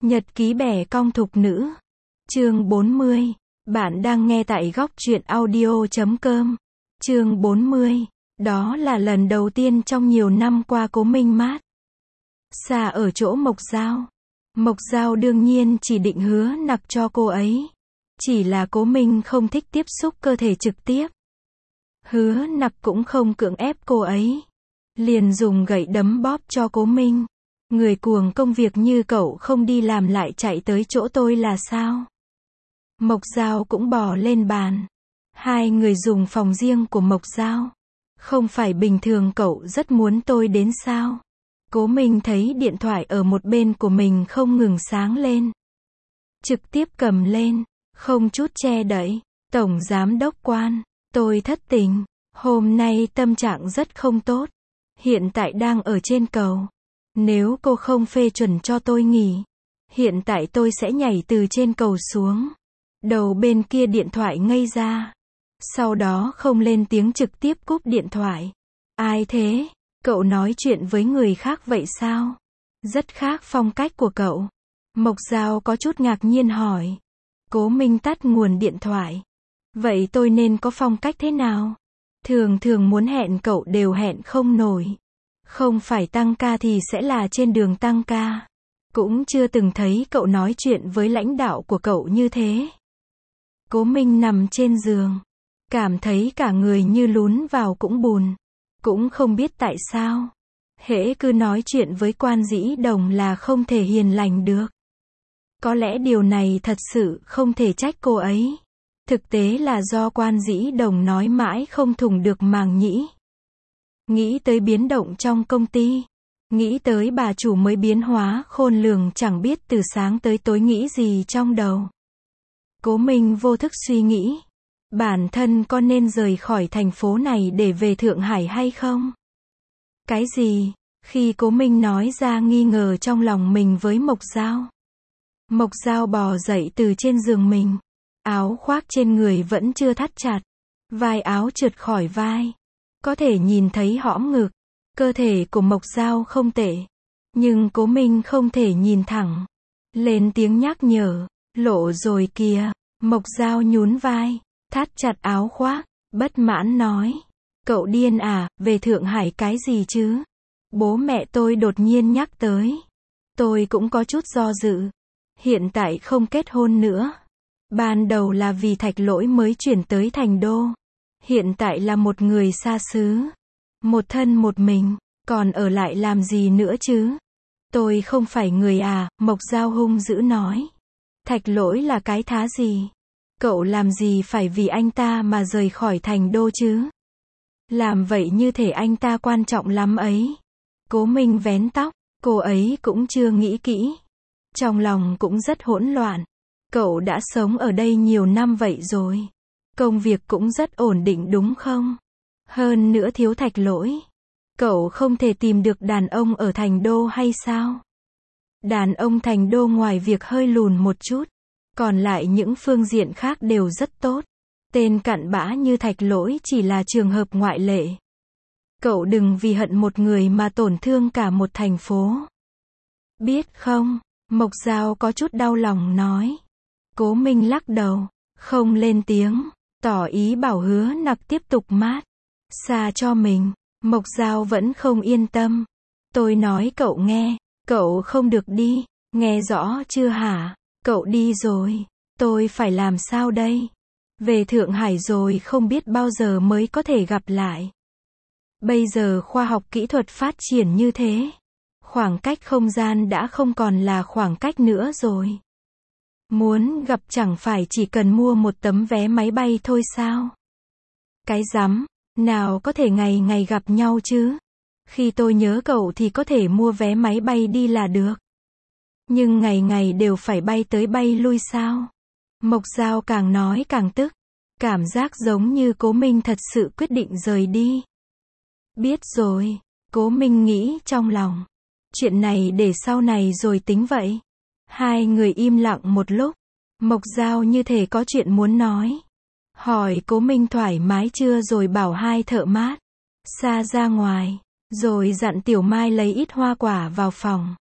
Nhật ký bẻ cong thục nữ. Chương 40. Bạn đang nghe tại góc truyện audio.com. Chương 40. Đó là lần đầu tiên trong nhiều năm qua Cố Minh mát xa ở chỗ Mộc Giao. Mộc Giao đương nhiên chỉ định hứa nặc cho cô ấy. Chỉ là Cố Minh không thích tiếp xúc cơ thể trực tiếp. Hứa nặc cũng không cưỡng ép cô ấy. Liền dùng gậy đấm bóp cho Cố Minh. Người cuồng công việc như cậu không đi làm lại chạy tới chỗ tôi là sao? Mộc Giao cũng bò lên bàn. Hai người dùng phòng riêng của Mộc Giao. Không phải bình thường cậu rất muốn tôi đến sao? Cố Minh thấy điện thoại ở một bên của mình không ngừng sáng lên. Trực tiếp cầm lên, không chút che đậy. Tổng giám đốc Quan, tôi thất tình. Hôm nay tâm trạng rất không tốt. Hiện tại đang ở trên cầu. Nếu cô không phê chuẩn cho tôi nghỉ, hiện tại tôi sẽ nhảy từ trên cầu xuống. Đầu bên kia điện thoại ngây ra. Sau đó không lên tiếng trực tiếp cúp điện thoại. Ai thế? Cậu nói chuyện với người khác vậy sao? Rất khác phong cách của cậu. Mộc Giao có chút ngạc nhiên hỏi. Cố Minh tắt nguồn điện thoại. Vậy tôi nên có phong cách thế nào? Thường thường muốn hẹn cậu đều hẹn không nổi. Không phải tăng ca thì sẽ là trên đường tăng ca. Cũng chưa từng thấy cậu nói chuyện với lãnh đạo của cậu như thế. Cố Minh nằm trên giường. Cảm thấy cả người như lún vào cũng bùn. Cũng không biết tại sao. Hễ cứ nói chuyện với Quan Dĩ Đồng là không thể hiền lành được. Có lẽ điều này thật sự không thể trách cô ấy. Thực tế là do Quan Dĩ Đồng nói mãi không thủng được màng nhĩ. Nghĩ tới biến động trong công ty. Nghĩ tới bà chủ mới biến hóa khôn lường chẳng biết từ sáng tới tối nghĩ gì trong đầu. Cố Minh vô thức suy nghĩ. Bản thân có nên rời khỏi thành phố này để về Thượng Hải hay không? Cái gì? Khi Cố Minh nói ra nghi ngờ trong lòng mình với Mộc Giao. Mộc Giao bò dậy từ trên giường mình. Áo khoác trên người vẫn chưa thắt chặt. Vai áo trượt khỏi vai. Có thể nhìn thấy hõm ngực. Cơ thể của Mộc Giao không tệ. Nhưng Cố Minh không thể nhìn thẳng. Lên tiếng nhắc nhở. Lộ rồi kìa. Mộc Giao nhún vai. Thắt chặt áo khoác. Bất mãn nói. Cậu điên à, về Thượng Hải cái gì chứ? Bố mẹ tôi đột nhiên nhắc tới. Tôi cũng có chút do dự. Hiện tại không kết hôn nữa. Ban đầu là vì Thạch Lỗi mới chuyển tới Thành Đô. Hiện tại là một người xa xứ. Một thân một mình. Còn ở lại làm gì nữa chứ? Tôi không phải người à, Mộc Giao hung dữ nói. Thạch Lỗi là cái thá gì? Cậu làm gì phải vì anh ta mà rời khỏi Thành Đô chứ? Làm vậy như thể anh ta quan trọng lắm ấy. Cố Minh vén tóc. Cô ấy cũng chưa nghĩ kỹ. Trong lòng cũng rất hỗn loạn. Cậu đã sống ở đây nhiều năm vậy rồi. Công việc cũng rất ổn định đúng không? Hơn nữa thiếu Thạch Lỗi. Cậu không thể tìm được đàn ông ở Thành Đô hay sao? Đàn ông Thành Đô ngoài việc hơi lùn một chút. Còn lại những phương diện khác đều rất tốt. Tên cặn bã như Thạch Lỗi chỉ là trường hợp ngoại lệ. Cậu đừng vì hận một người mà tổn thương cả một thành phố. Biết không? Mộc Giao có chút đau lòng nói. Cố Minh lắc đầu. Không lên tiếng. Tỏ ý bảo Hứa Nặc tiếp tục mát xa cho mình. Mộc Giao vẫn không yên tâm. Tôi nói cậu nghe. Cậu không được đi. Nghe rõ chưa hả? Cậu đi rồi. Tôi phải làm sao đây? Về Thượng Hải rồi không biết bao giờ mới có thể gặp lại. Bây giờ khoa học kỹ thuật phát triển như thế. Khoảng cách không gian đã không còn là khoảng cách nữa rồi. Muốn gặp chẳng phải chỉ cần mua một tấm vé máy bay thôi sao? Cái rắm, nào có thể ngày ngày gặp nhau chứ? Khi tôi nhớ cậu thì có thể mua vé máy bay đi là được. Nhưng ngày ngày đều phải bay tới bay lui sao? Mộc Giao càng nói càng tức. Cảm giác giống như Cố Minh thật sự quyết định rời đi. Biết rồi. Cố Minh nghĩ trong lòng. Chuyện này để sau này rồi tính vậy. Hai người im lặng một lúc. Mộc Giao như thể có chuyện muốn nói. Hỏi Cố Minh thoải mái chưa rồi bảo hai thợ mát xa ra ngoài. Rồi dặn Tiểu Mai lấy ít hoa quả vào phòng.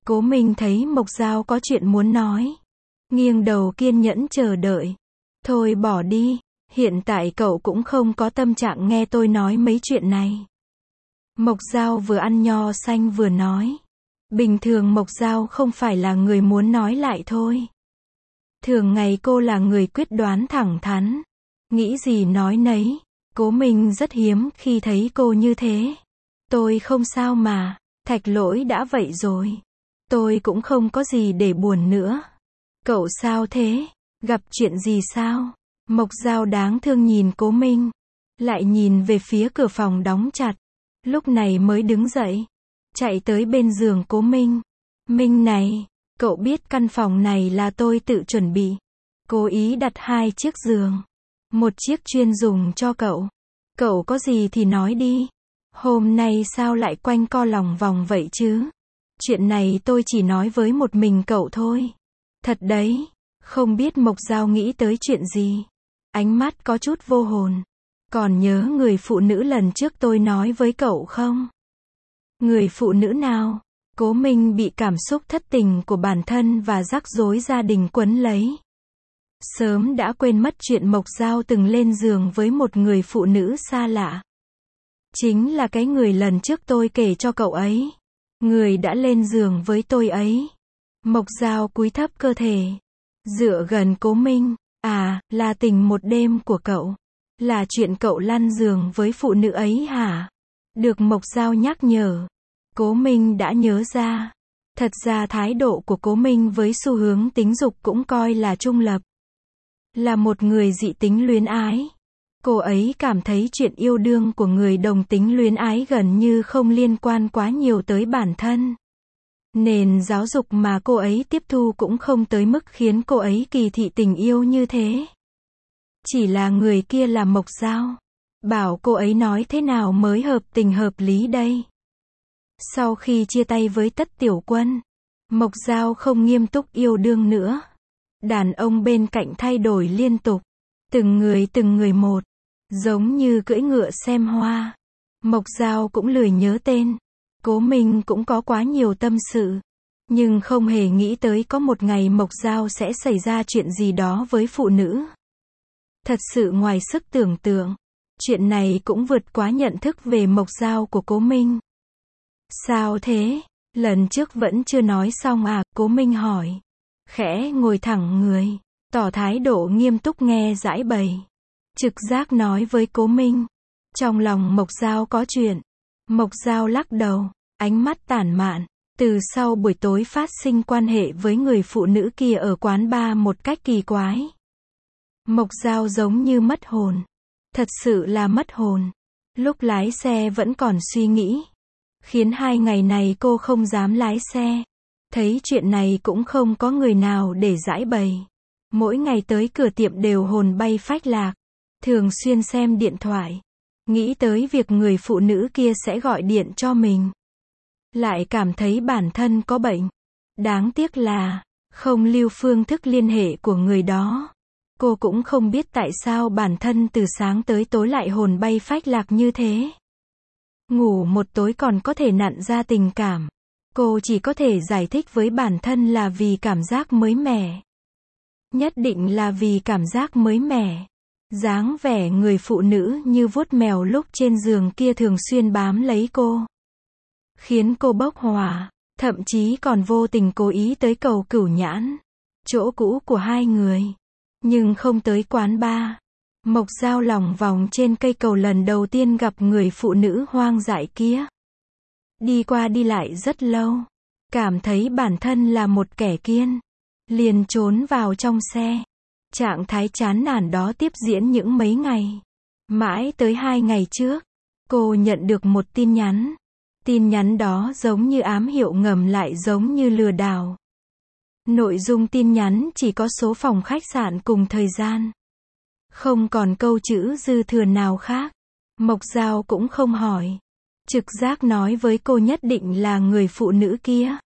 Cố Minh thấy Mộc Dao có chuyện muốn nói. Nghiêng đầu kiên nhẫn chờ đợi. Thôi bỏ đi, hiện tại cậu cũng không có tâm trạng nghe tôi nói mấy chuyện này. Mộc Dao vừa ăn nho xanh vừa nói. Bình thường Mộc Dao không phải là người muốn nói lại thôi. Thường ngày cô là người quyết đoán thẳng thắn. Nghĩ gì nói nấy. Cố Minh rất hiếm khi thấy cô như thế. Tôi không sao mà, Thạch Lỗi đã vậy rồi. Tôi cũng không có gì để buồn nữa. Cậu sao thế? Gặp chuyện gì sao? Mộc Dao đáng thương nhìn Cố Minh. Lại nhìn về phía cửa phòng đóng chặt. Lúc này mới đứng dậy. Chạy tới bên giường Cố Minh. Minh này, cậu biết căn phòng này là tôi tự chuẩn bị. Cố ý đặt 2 chiếc giường. Một chiếc chuyên dùng cho cậu. Cậu có gì thì nói đi. Hôm nay sao lại quanh co lòng vòng vậy chứ? Chuyện này tôi chỉ nói với một mình cậu thôi. Thật đấy, không biết Mộc Dao nghĩ tới chuyện gì. Ánh mắt có chút vô hồn. Còn nhớ người phụ nữ lần trước tôi nói với cậu không? Người phụ nữ nào? Cố Minh bị cảm xúc thất tình của bản thân và rắc rối gia đình quấn lấy. Sớm đã quên mất chuyện Mộc Dao từng lên giường với một người phụ nữ xa lạ. Chính là cái người lần trước tôi kể cho cậu ấy. Người đã lên giường với tôi ấy. Mộc Dao cúi thấp cơ thể. Dựa gần Cố Minh. À, là tình một đêm của cậu. Là chuyện cậu lăn giường với phụ nữ ấy hả? Được Mộc Dao nhắc nhở. Cố Minh đã nhớ ra. Thật ra thái độ của Cố Minh với xu hướng tính dục cũng coi là trung lập. Là một người dị tính luyến ái. Cô ấy cảm thấy chuyện yêu đương của người đồng tính luyến ái gần như không liên quan quá nhiều tới bản thân. Nền giáo dục mà cô ấy tiếp thu cũng không tới mức khiến cô ấy kỳ thị tình yêu như thế. Chỉ là người kia là Mộc Dao. Bảo cô ấy nói thế nào mới hợp tình hợp lý đây. Sau khi chia tay với Tất Tiểu Quân, Mộc Dao không nghiêm túc yêu đương nữa. Đàn ông bên cạnh thay đổi liên tục. Từng người một. Giống như cưỡi ngựa xem hoa. Mộc Dao cũng lười nhớ tên. Cố Minh cũng có quá nhiều tâm sự. Nhưng không hề nghĩ tới có một ngày Mộc Dao sẽ xảy ra chuyện gì đó với phụ nữ. Thật sự ngoài sức tưởng tượng. Chuyện này cũng vượt quá nhận thức về Mộc Dao của Cố Minh. Sao thế? Lần trước vẫn chưa nói xong à? Cố Minh hỏi. Khẽ ngồi thẳng người. Tỏ thái độ nghiêm túc nghe giải bày. Trực giác nói với Cố Minh. Trong lòng Mộc Dao có chuyện. Mộc Dao lắc đầu. Ánh mắt tản mạn. Từ sau buổi tối phát sinh quan hệ với người phụ nữ kia ở quán bar một cách kỳ quái. Mộc Dao giống như mất hồn. Thật sự là mất hồn. Lúc lái xe vẫn còn suy nghĩ. Khiến 2 ngày này cô không dám lái xe. Thấy chuyện này cũng không có người nào để giải bày. Mỗi ngày tới cửa tiệm đều hồn bay phách lạc. Thường xuyên xem điện thoại. Nghĩ tới việc người phụ nữ kia sẽ gọi điện cho mình. Lại cảm thấy bản thân có bệnh. Đáng tiếc là không lưu phương thức liên hệ của người đó. Cô cũng không biết tại sao bản thân từ sáng tới tối lại hồn bay phách lạc như thế. Ngủ một tối còn có thể nặn ra tình cảm. Cô chỉ có thể giải thích với bản thân là vì cảm giác mới mẻ. Nhất định là vì cảm giác mới mẻ. Dáng vẻ người phụ nữ như vuốt mèo lúc trên giường kia thường xuyên bám lấy cô. Khiến cô bốc hỏa. Thậm chí còn vô tình cố ý tới cầu Cửu Nhãn. Chỗ cũ của hai người. Nhưng không tới quán bar. Mộc Dao lòng vòng trên cây cầu lần đầu tiên gặp người phụ nữ hoang dại kia. Đi qua đi lại rất lâu. Cảm thấy bản thân là một kẻ kiên. Liền trốn vào trong xe. Trạng thái chán nản đó tiếp diễn những mấy ngày. Mãi tới 2 ngày trước. Cô nhận được một tin nhắn. Tin nhắn đó giống như ám hiệu ngầm lại giống như lừa đảo. Nội dung tin nhắn chỉ có số phòng khách sạn cùng thời gian. Không còn câu chữ dư thừa nào khác. Mộc Dao cũng không hỏi. Trực giác nói với cô nhất định là người phụ nữ kia.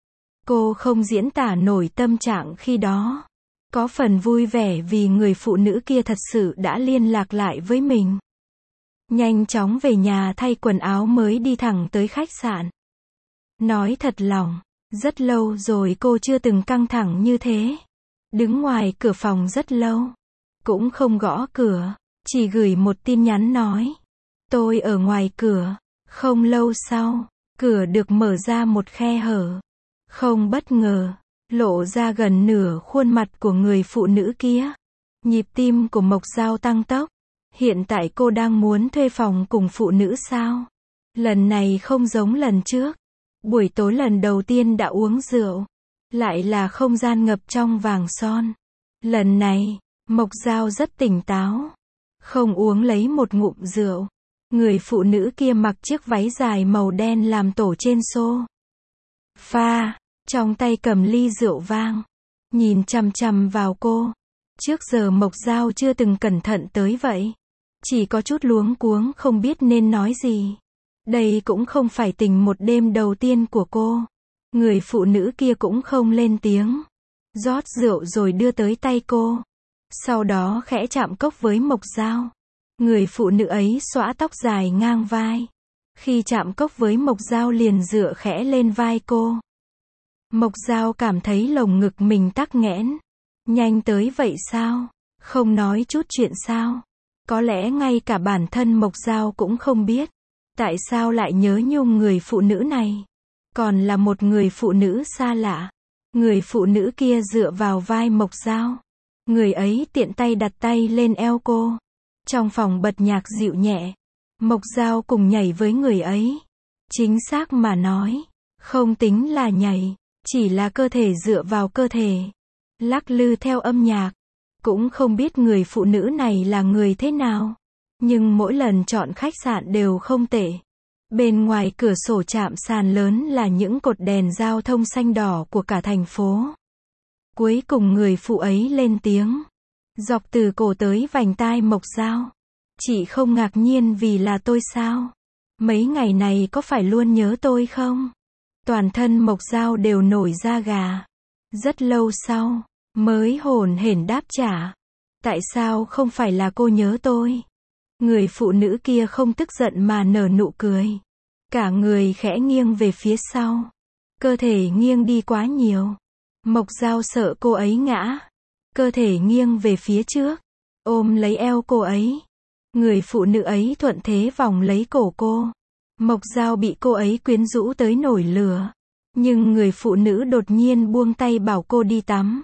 Cô không diễn tả nổi tâm trạng khi đó. Có phần vui vẻ vì người phụ nữ kia thật sự đã liên lạc lại với mình. Nhanh chóng về nhà thay quần áo mới đi thẳng tới khách sạn. Nói thật lòng, Rất lâu rồi cô chưa từng căng thẳng như thế. Đứng ngoài cửa phòng rất lâu. Cũng không gõ cửa. Chỉ gửi một tin nhắn nói. Tôi ở ngoài cửa. Không lâu sau, cửa được mở ra một khe hở. Không bất ngờ, lộ ra gần nửa khuôn mặt của người phụ nữ kia. Nhịp tim của Mộc Dao tăng tốc. Hiện tại cô đang muốn thuê phòng cùng phụ nữ sao? Lần này không giống lần trước. Buổi tối lần đầu tiên đã uống rượu. Lại là không gian ngập trong vàng son. Lần này, Mộc Dao rất tỉnh táo. Không uống lấy một ngụm rượu. Người phụ nữ kia mặc chiếc váy dài màu đen làm tổ trên sofa. Trong tay cầm ly rượu vang. Nhìn chằm chằm vào cô. Trước giờ Mộc Dao chưa từng cẩn thận tới vậy. Chỉ có chút luống cuống không biết nên nói gì. Đây cũng không phải tình một đêm đầu tiên của cô. Người phụ nữ kia cũng không lên tiếng. Rót rượu rồi đưa tới tay cô. Sau đó khẽ chạm cốc với Mộc Dao. Người phụ nữ ấy xõa tóc dài ngang vai. Khi chạm cốc với Mộc Dao liền dựa khẽ lên vai cô. Mộc Dao cảm thấy lồng ngực mình tắc nghẽn. Nhanh tới vậy sao? Không nói chút chuyện sao? Có lẽ ngay cả bản thân Mộc Dao cũng không biết. Tại sao lại nhớ nhung người phụ nữ này? Còn là một người phụ nữ xa lạ. Người phụ nữ kia dựa vào vai Mộc Dao. Người ấy tiện tay đặt tay lên eo cô. Trong phòng bật nhạc dịu nhẹ. Mộc Dao cùng nhảy với người ấy. Chính xác mà nói, không tính là nhảy. Chỉ là cơ thể dựa vào cơ thể. Lắc lư theo âm nhạc. Cũng không biết người phụ nữ này là người thế nào. Nhưng mỗi lần chọn khách sạn đều không tệ. Bên ngoài cửa sổ chạm sàn lớn là những cột đèn giao thông xanh đỏ của cả thành phố. Cuối cùng người phụ ấy lên tiếng. Dọc từ cổ tới vành tai Mộc Dao. Chị không ngạc nhiên vì là tôi sao? Mấy ngày này có phải luôn nhớ tôi không? Toàn thân Mộc Dao đều nổi da gà. Rất lâu sau, mới hồn hển đáp trả. Tại sao không phải là cô nhớ tôi? Người phụ nữ kia không tức giận mà nở nụ cười. Cả người khẽ nghiêng về phía sau. Cơ thể nghiêng đi quá nhiều. Mộc Dao sợ cô ấy ngã. Cơ thể nghiêng về phía trước. Ôm lấy eo cô ấy. Người phụ nữ ấy thuận thế vòng lấy cổ cô. Mộc Dao bị cô ấy quyến rũ tới nổi lửa. Nhưng người phụ nữ đột nhiên buông tay bảo cô đi tắm.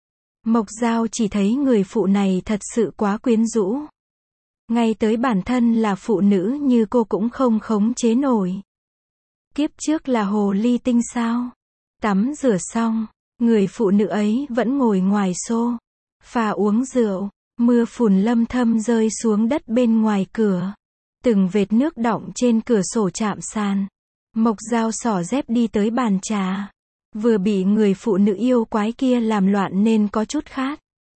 Mộc Dao chỉ thấy người phụ này thật sự quá quyến rũ. Ngay tới bản thân là phụ nữ như cô cũng không khống chế nổi. Kiếp trước là hồ ly tinh sao? Tắm rửa xong, người phụ nữ ấy vẫn ngồi ngoài xô phà uống rượu. Mưa phùn lâm thâm rơi xuống đất bên ngoài cửa. Từng vệt nước đọng trên cửa sổ chạm sàn. Mộc Dao xỏ dép đi tới bàn trà. Vừa bị người phụ nữ yêu quái kia làm loạn nên có chút khát.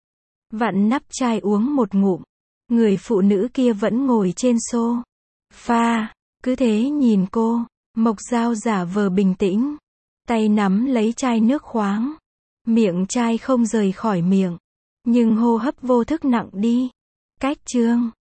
Vặn nắp chai uống một ngụm. Người phụ nữ kia vẫn ngồi trên sofa. Cứ thế nhìn cô. Mộc Dao giả vờ bình tĩnh. Tay nắm lấy chai nước khoáng. Miệng chai không rời khỏi miệng. Nhưng hô hấp vô thức nặng đi. Cách chương